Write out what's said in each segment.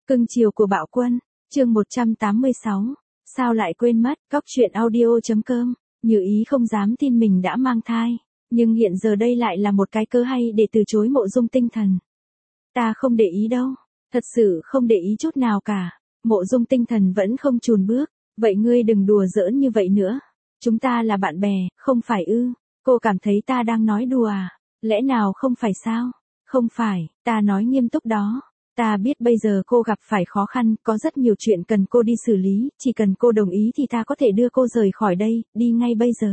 Cưng chiều của Bạo Quân, chương 186, sao lại quên mất, Cóc truyện audio.com, Như Ý không dám tin mình đã mang thai, nhưng hiện giờ đây lại là một cái cớ hay để từ chối Mộ Dung Tinh Thần. Ta không để ý đâu, thật sự không để ý chút nào cả. Mộ Dung Tinh Thần vẫn không chùn bước, vậy ngươi đừng đùa giỡn như vậy nữa. Chúng ta là bạn bè, không phải ư? Cô cảm thấy ta đang nói đùa à? Lẽ nào không phải sao? Không phải, ta nói nghiêm túc đó. Ta biết bây giờ cô gặp phải khó khăn, có rất nhiều chuyện cần cô đi xử lý, chỉ cần cô đồng ý thì ta có thể đưa cô rời khỏi đây, đi ngay bây giờ.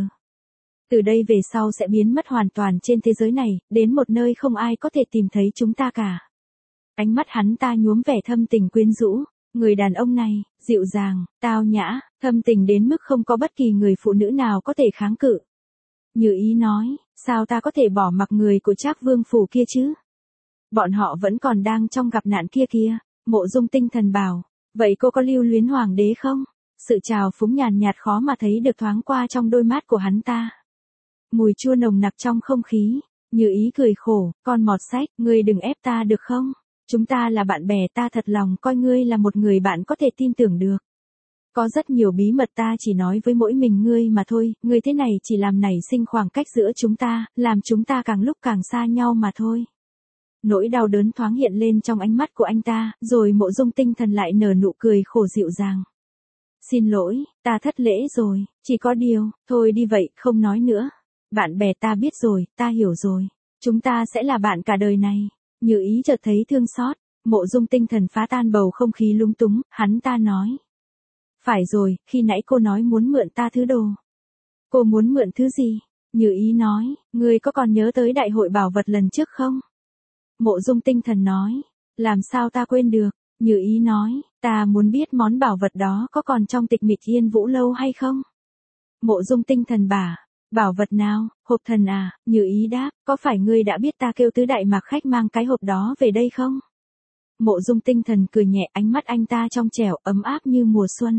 Từ đây về sau sẽ biến mất hoàn toàn trên thế giới này, đến một nơi không ai có thể tìm thấy chúng ta cả. Ánh mắt hắn ta nhuốm vẻ thâm tình quyến rũ, người đàn ông này, dịu dàng, tao nhã, thâm tình đến mức không có bất kỳ người phụ nữ nào có thể kháng cự. Như Ý nói, sao ta có thể bỏ mặc người của Trác Vương phủ kia chứ? Bọn họ vẫn còn đang trong gặp nạn kia kìa. Mộ Dung Tinh Thần bảo, vậy cô có lưu luyến hoàng đế không? Sự trào phúng nhàn nhạt khó mà thấy được thoáng qua trong đôi mắt của hắn ta. Mùi chua nồng nặc trong không khí. Như Ý cười khổ, con mọt sách, ngươi đừng ép ta được không? Chúng ta là bạn bè, ta thật lòng coi ngươi là một người bạn có thể tin tưởng được. Có rất nhiều bí mật ta chỉ nói với mỗi mình ngươi mà thôi, ngươi thế này chỉ làm nảy sinh khoảng cách giữa chúng ta, làm chúng ta càng lúc càng xa nhau mà thôi. Nỗi đau đớn thoáng hiện lên trong ánh mắt của anh ta, rồi Mộ Dung Tinh Thần lại nở nụ cười khổ dịu dàng. Xin lỗi, ta thất lễ rồi, chỉ có điều, thôi đi vậy, không nói nữa. Bạn bè ta biết rồi, ta hiểu rồi. Chúng ta sẽ là bạn cả đời này. Như Ý chợt thấy thương xót, Mộ Dung Tinh Thần phá tan bầu không khí lúng túng, hắn ta nói. Phải rồi, khi nãy cô nói muốn mượn ta thứ đồ. Cô muốn mượn thứ gì? Như Ý nói, ngươi có còn nhớ tới đại hội bảo vật lần trước không? Mộ Dung Tinh Thần nói, làm sao ta quên được? Như Ý nói, ta muốn biết món bảo vật đó có còn trong tịch mịch Yên Vũ Lâu hay không? Mộ Dung Tinh Thần bảo vật nào, hộp thần à? Như Ý đáp, có phải ngươi đã biết ta kêu tứ đại mạc khách mang cái hộp đó về đây không? Mộ Dung Tinh Thần cười nhẹ, ánh mắt anh ta trong trẻo, ấm áp như mùa xuân.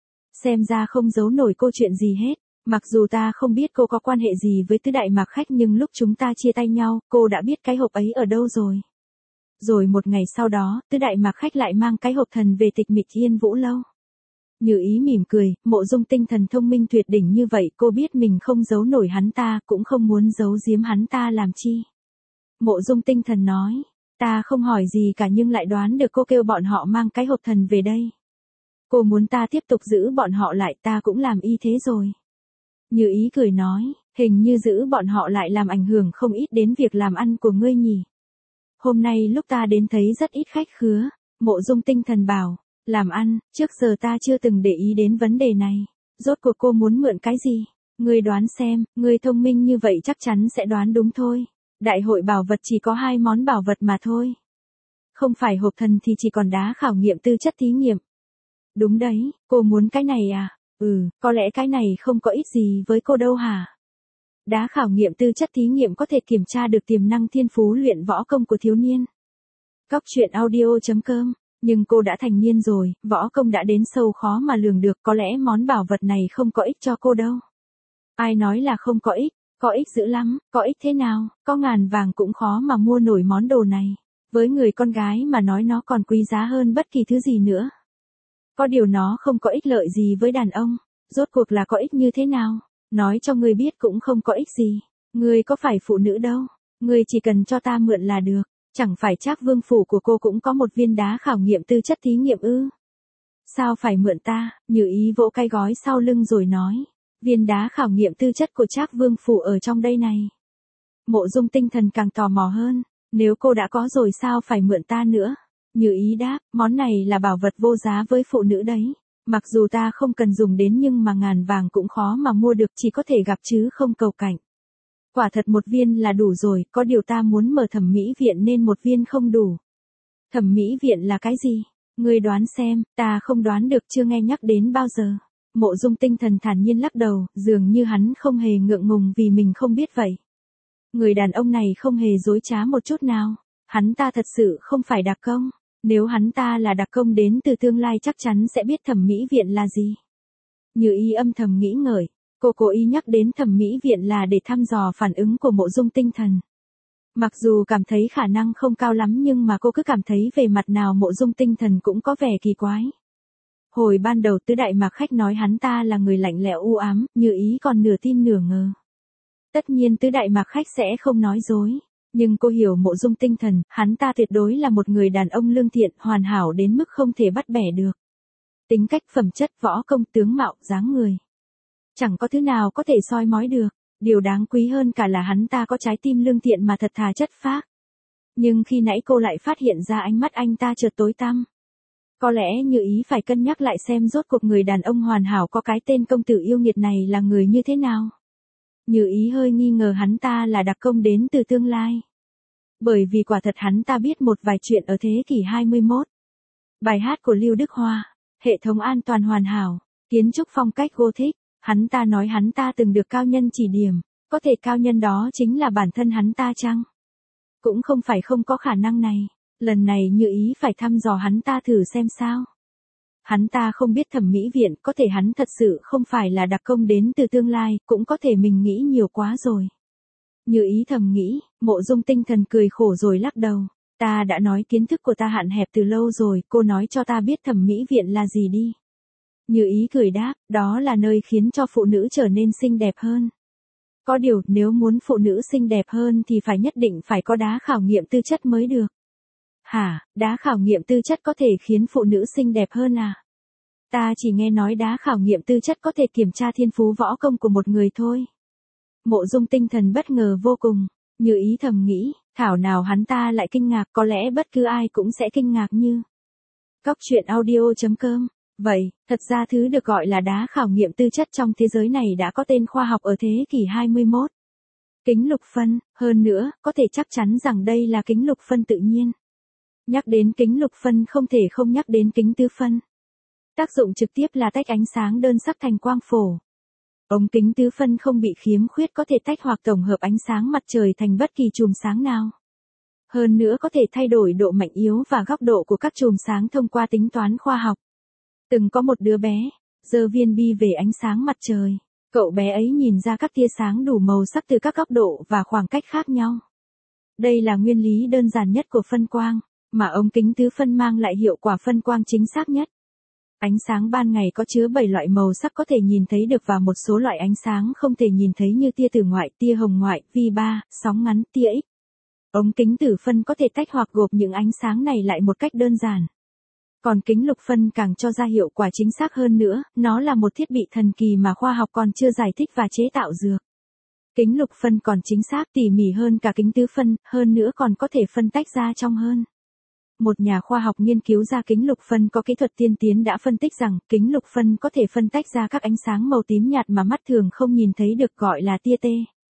Xem ra không giấu nổi cô chuyện gì hết. Mặc dù ta không biết cô có quan hệ gì với tứ đại mạc khách nhưng lúc chúng ta chia tay nhau, cô đã biết cái hộp ấy ở đâu rồi. Rồi một ngày sau đó, tứ đại mạc khách lại mang cái hộp thần về tịch mịch Yên Vũ Lâu. Như Ý mỉm cười, Mộ Dung Tinh Thần thông minh tuyệt đỉnh như vậy, cô biết mình không giấu nổi hắn ta, cũng không muốn giấu giếm hắn ta làm chi. Mộ Dung Tinh Thần nói, ta không hỏi gì cả nhưng lại đoán được cô kêu bọn họ mang cái hộp thần về đây. Cô muốn ta tiếp tục giữ bọn họ lại, ta cũng làm y thế rồi. Như Ý cười nói, hình như giữ bọn họ lại làm ảnh hưởng không ít đến việc làm ăn của ngươi nhỉ. Hôm nay lúc ta đến thấy rất ít khách khứa. Mộ Dung Tinh Thần bảo, làm ăn, trước giờ ta chưa từng để ý đến vấn đề này. Rốt cuộc cô muốn mượn cái gì? Ngươi đoán xem, ngươi thông minh như vậy chắc chắn sẽ đoán đúng thôi. Đại hội bảo vật chỉ có 2 món bảo vật mà thôi. Không phải hộp thần thì chỉ còn đá khảo nghiệm tư chất thí nghiệm. Đúng đấy, cô muốn cái này à? Có lẽ cái này không có ích gì với cô đâu hả? Đá khảo nghiệm tư chất thí nghiệm có thể kiểm tra được tiềm năng thiên phú luyện võ công của thiếu niên. Cóc truyện audio.com, nhưng cô đã thành niên rồi, võ công đã đến sâu khó mà lường được, có lẽ món bảo vật này không có ích cho cô đâu. Ai nói là không có ích dữ lắm, có ích thế nào, có ngàn vàng cũng khó mà mua nổi món đồ này. Với người con gái mà nói nó còn quý giá hơn bất kỳ thứ gì nữa. Có điều nó không có ích lợi gì với đàn ông, rốt cuộc là có ích như thế nào? Nói cho ngươi biết cũng không có ích gì. Ngươi có phải phụ nữ đâu, ngươi chỉ cần cho ta mượn là được. Chẳng phải Trác Vương phủ của cô cũng có một viên đá khảo nghiệm tư chất thí nghiệm ư? Sao phải mượn ta? Như Ý vỗ cái gói sau lưng rồi nói, viên đá khảo nghiệm tư chất của Trác Vương phủ ở trong đây này. Mộ Dung Tinh Thần càng tò mò hơn, nếu cô đã có rồi sao phải mượn ta nữa? Như Ý đáp, món này là bảo vật vô giá với phụ nữ đấy. Mặc dù ta không cần dùng đến nhưng mà ngàn vàng cũng khó mà mua được, chỉ có thể gặp chứ không cầu cạnh. Quả thật một viên là đủ rồi, có điều ta muốn mở thẩm mỹ viện nên một viên không đủ. Thẩm mỹ viện là cái gì? Ngươi đoán xem, ta không đoán được, chưa nghe nhắc đến bao giờ. Mộ Dung Tinh Thần thản nhiên lắc đầu, dường như hắn không hề ngượng ngùng vì mình không biết vậy. Người đàn ông này không hề dối trá một chút nào. Hắn ta thật sự không phải đặc công. Nếu hắn ta là đặc công đến từ tương lai chắc chắn sẽ biết thẩm mỹ viện là gì. Như Ý âm thầm nghĩ ngợi, cô cố ý nhắc đến thẩm mỹ viện là để thăm dò phản ứng của Mộ Dung Tinh Thần. Mặc dù cảm thấy khả năng không cao lắm nhưng mà cô cứ cảm thấy về mặt nào Mộ Dung Tinh Thần cũng có vẻ kỳ quái. Hồi ban đầu Tứ Đại Mạc Khách nói hắn ta là người lạnh lẽo u ám, Như Ý còn nửa tin nửa ngờ. Tất nhiên Tứ Đại Mạc Khách sẽ không nói dối. Nhưng cô hiểu Mộ Dung Tinh Thần, hắn ta tuyệt đối là một người đàn ông lương thiện, hoàn hảo đến mức không thể bắt bẻ được. Tính cách, phẩm chất, võ công, tướng mạo, dáng người. Chẳng có thứ nào có thể soi mói được. Điều đáng quý hơn cả là hắn ta có trái tim lương thiện mà thật thà chất phác. Nhưng khi nãy cô lại phát hiện ra ánh mắt anh ta chợt tối tăm. Có lẽ Như Ý phải cân nhắc lại xem rốt cuộc người đàn ông hoàn hảo có cái tên công tử yêu nghiệt này là người như thế nào. Như Ý hơi nghi ngờ hắn ta là đặc công đến từ tương lai. Bởi vì quả thật hắn ta biết một vài chuyện ở thế kỷ 21. Bài hát của Lưu Đức Hoa, hệ thống an toàn hoàn hảo, kiến trúc phong cách Gothic, hắn ta nói hắn ta từng được cao nhân chỉ điểm, có thể cao nhân đó chính là bản thân hắn ta chăng? Cũng không phải không có khả năng này, lần này Như Ý phải thăm dò hắn ta thử xem sao. Hắn ta không biết thẩm mỹ viện, có thể hắn thật sự không phải là đặc công đến từ tương lai, cũng có thể mình nghĩ nhiều quá rồi. Như Ý thầm nghĩ, Mộ Dung Tinh Thần cười khổ rồi lắc đầu. Ta đã nói kiến thức của ta hạn hẹp từ lâu rồi, cô nói cho ta biết thẩm mỹ viện là gì đi. Như Ý cười đáp, đó là nơi khiến cho phụ nữ trở nên xinh đẹp hơn. Có điều, nếu muốn phụ nữ xinh đẹp hơn thì phải nhất định phải có đá khảo nghiệm tư chất mới được. Hả, đá khảo nghiệm tư chất có thể khiến phụ nữ xinh đẹp hơn à? Ta chỉ nghe nói đá khảo nghiệm tư chất có thể kiểm tra thiên phú võ công của một người thôi. Mộ Dung Tinh Thần bất ngờ vô cùng, Như Ý thầm nghĩ, thảo nào hắn ta lại kinh ngạc, có lẽ bất cứ ai cũng sẽ kinh ngạc như. Cóc truyện audio.com. Vậy, thật ra thứ được gọi là đá khảo nghiệm tư chất trong thế giới này đã có tên khoa học ở thế kỷ 21. Kính lục phân, hơn nữa, có thể chắc chắn rằng đây là kính lục phân tự nhiên. Nhắc đến kính lục phân không thể không nhắc đến kính tứ phân. Tác dụng trực tiếp là tách ánh sáng đơn sắc thành quang phổ. Ống kính tứ phân không bị khiếm khuyết có thể tách hoặc tổng hợp ánh sáng mặt trời thành bất kỳ chùm sáng nào. Hơn nữa có thể thay đổi độ mạnh yếu và góc độ của các chùm sáng thông qua tính toán khoa học. Từng có một đứa bé, giơ viên bi về ánh sáng mặt trời. Cậu bé ấy nhìn ra các tia sáng đủ màu sắc từ các góc độ và khoảng cách khác nhau. Đây là nguyên lý đơn giản nhất của phân quang, mà ống kính tứ phân mang lại hiệu quả phân quang chính xác nhất. Ánh sáng ban ngày có chứa 7 loại màu sắc có thể nhìn thấy được và một số loại ánh sáng không thể nhìn thấy như tia tử ngoại, tia hồng ngoại, vi-ba, sóng ngắn, tia X. Ống kính tử phân có thể tách hoặc gộp những ánh sáng này lại một cách đơn giản. Còn kính lục phân càng cho ra hiệu quả chính xác hơn nữa, nó là một thiết bị thần kỳ mà khoa học còn chưa giải thích và chế tạo dược. Kính lục phân còn chính xác tỉ mỉ hơn cả kính tứ phân, hơn nữa còn có thể phân tách ra trong hơn. Một nhà khoa học nghiên cứu ra kính lục phân có kỹ thuật tiên tiến đã phân tích rằng kính lục phân có thể phân tách ra các ánh sáng màu tím nhạt mà mắt thường không nhìn thấy được, gọi là tia T.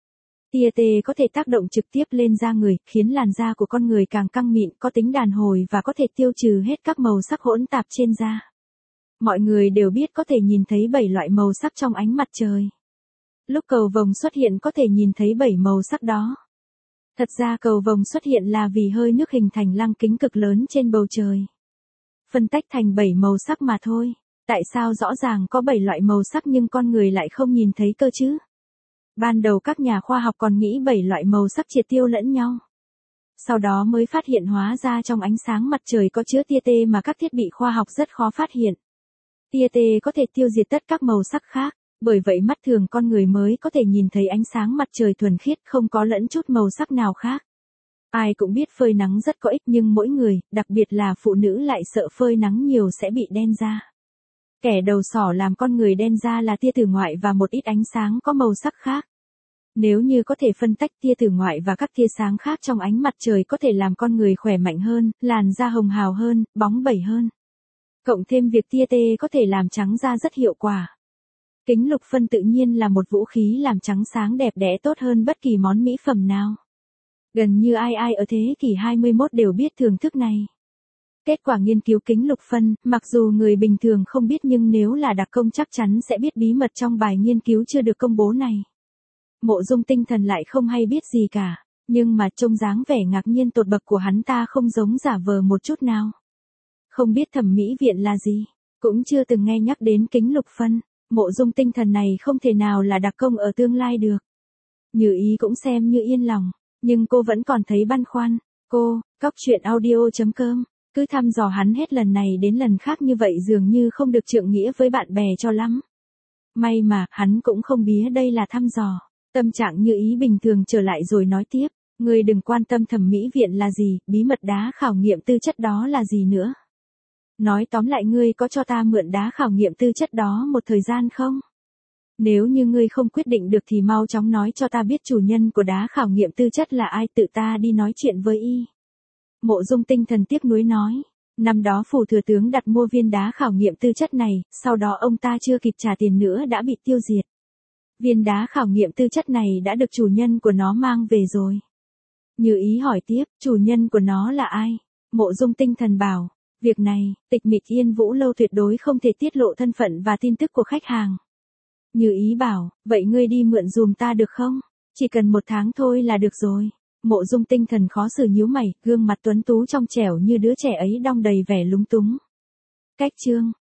Tia T có thể tác động trực tiếp lên da người, khiến làn da của con người càng căng mịn, có tính đàn hồi và có thể tiêu trừ hết các màu sắc hỗn tạp trên da. Mọi người đều biết có thể nhìn thấy 7 loại màu sắc trong ánh mặt trời. Lúc cầu vồng xuất hiện có thể nhìn thấy 7 màu sắc đó. Thật ra cầu vồng xuất hiện là vì hơi nước hình thành lăng kính cực lớn trên bầu trời. Phân tách thành 7 màu sắc mà thôi. Tại sao rõ ràng có 7 loại màu sắc nhưng con người lại không nhìn thấy cơ chứ? Ban đầu các nhà khoa học còn nghĩ 7 loại màu sắc triệt tiêu lẫn nhau. Sau đó mới phát hiện hóa ra trong ánh sáng mặt trời có chứa tia T mà các thiết bị khoa học rất khó phát hiện. Tia T có thể tiêu diệt tất các màu sắc khác, bởi vậy mắt thường con người mới có thể nhìn thấy ánh sáng mặt trời thuần khiết không có lẫn chút màu sắc nào khác. Ai cũng biết phơi nắng rất có ích nhưng mỗi người, đặc biệt là phụ nữ lại sợ phơi nắng nhiều sẽ bị đen da. Kẻ đầu sỏ làm con người đen da là tia tử ngoại và một ít ánh sáng có màu sắc khác. Nếu như có thể phân tách tia tử ngoại và các tia sáng khác trong ánh mặt trời có thể làm con người khỏe mạnh hơn, làn da hồng hào hơn, bóng bẩy hơn. Cộng thêm việc tia T có thể làm trắng da rất hiệu quả. Kính lục phân tự nhiên là một vũ khí làm trắng sáng đẹp đẽ tốt hơn bất kỳ món mỹ phẩm nào. Gần như ai ai ở thế kỷ 21 đều biết thưởng thức này. Kết quả nghiên cứu kính lục phân, mặc dù người bình thường không biết nhưng nếu là đặc công chắc chắn sẽ biết bí mật trong bài nghiên cứu chưa được công bố này. Mộ Dung Tinh Thần lại không hay biết gì cả, nhưng mà trông dáng vẻ ngạc nhiên tột bậc của hắn ta không giống giả vờ một chút nào. Không biết thẩm mỹ viện là gì, cũng chưa từng nghe nhắc đến kính lục phân, Mộ Dung Tinh Thần này không thể nào là đặc công ở tương lai được. Như Ý cũng xem như yên lòng, Nhưng cô vẫn còn thấy băn khoăn. Cô, Cóc Truyện Audio.com, cứ thăm dò hắn hết lần này đến lần khác như vậy dường như không được trượng nghĩa với bạn bè cho lắm. May mà, hắn cũng không bía đây là thăm dò. Tâm trạng Như Ý bình thường trở lại rồi nói tiếp. Ngươi đừng quan tâm thẩm mỹ viện là gì, bí mật đá khảo nghiệm tư chất đó là gì nữa. Nói tóm lại ngươi có cho ta mượn đá khảo nghiệm tư chất đó một thời gian không? Nếu như ngươi không quyết định được thì mau chóng nói cho ta biết chủ nhân của đá khảo nghiệm tư chất là ai, tự ta đi nói chuyện với y. Mộ Dung Tinh Thần tiếc nuối nói. Năm đó phủ thừa tướng đặt mua viên đá khảo nghiệm tư chất này, sau đó ông ta chưa kịp trả tiền nữa đã bị tiêu diệt. Viên đá khảo nghiệm tư chất này đã được chủ nhân của nó mang về rồi. Như Ý hỏi tiếp, chủ nhân của nó là ai? Mộ Dung Tinh Thần bảo, việc này, Tịch Mịch Yên Vũ Lâu tuyệt đối không thể tiết lộ thân phận và tin tức của khách hàng. Như Ý bảo, vậy ngươi đi mượn dùm ta được không? Chỉ cần 1 tháng thôi là được rồi. Mộ Dung Tinh Thần khó xử nhíu mày, gương mặt tuấn tú trong trẻo như đứa trẻ ấy đong đầy vẻ lúng túng. Cách chương